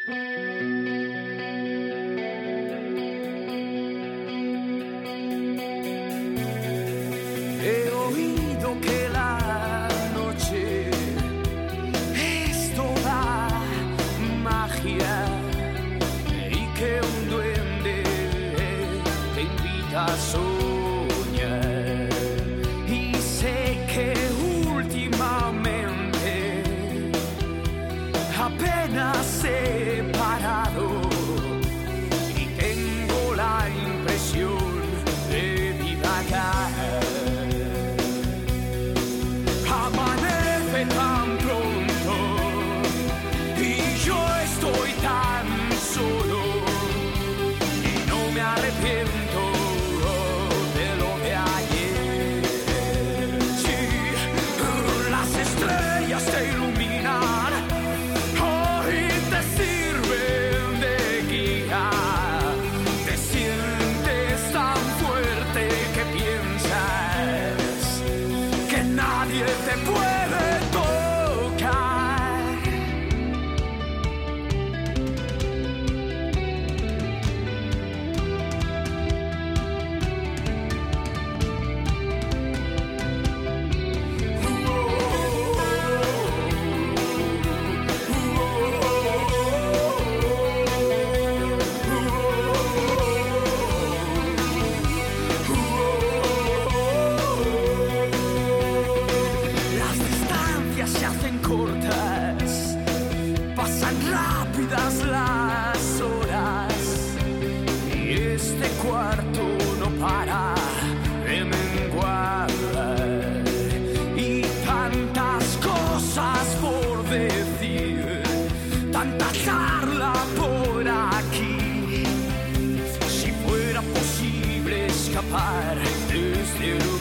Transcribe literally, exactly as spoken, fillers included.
He oído que la noche es toda magia y que un duende te invita a soñar. Y sé que últimamente apenas he parado y tengo la impresión de divagar. Amanece tan pronto y yo estoy tan solo y no me arrepiento de lo de ayer. Sí, las estrellas te iluminan, hoy te sirven de guía. Te sientes tan fuerte que piensas que nadie te puede tocar. Las distancias se hacen cortas, pasan rápidas las horas y este cuarto no para de menguar. Y tantas cosas por decir, tanta charla por aquí. Si fuera posible escapar desde el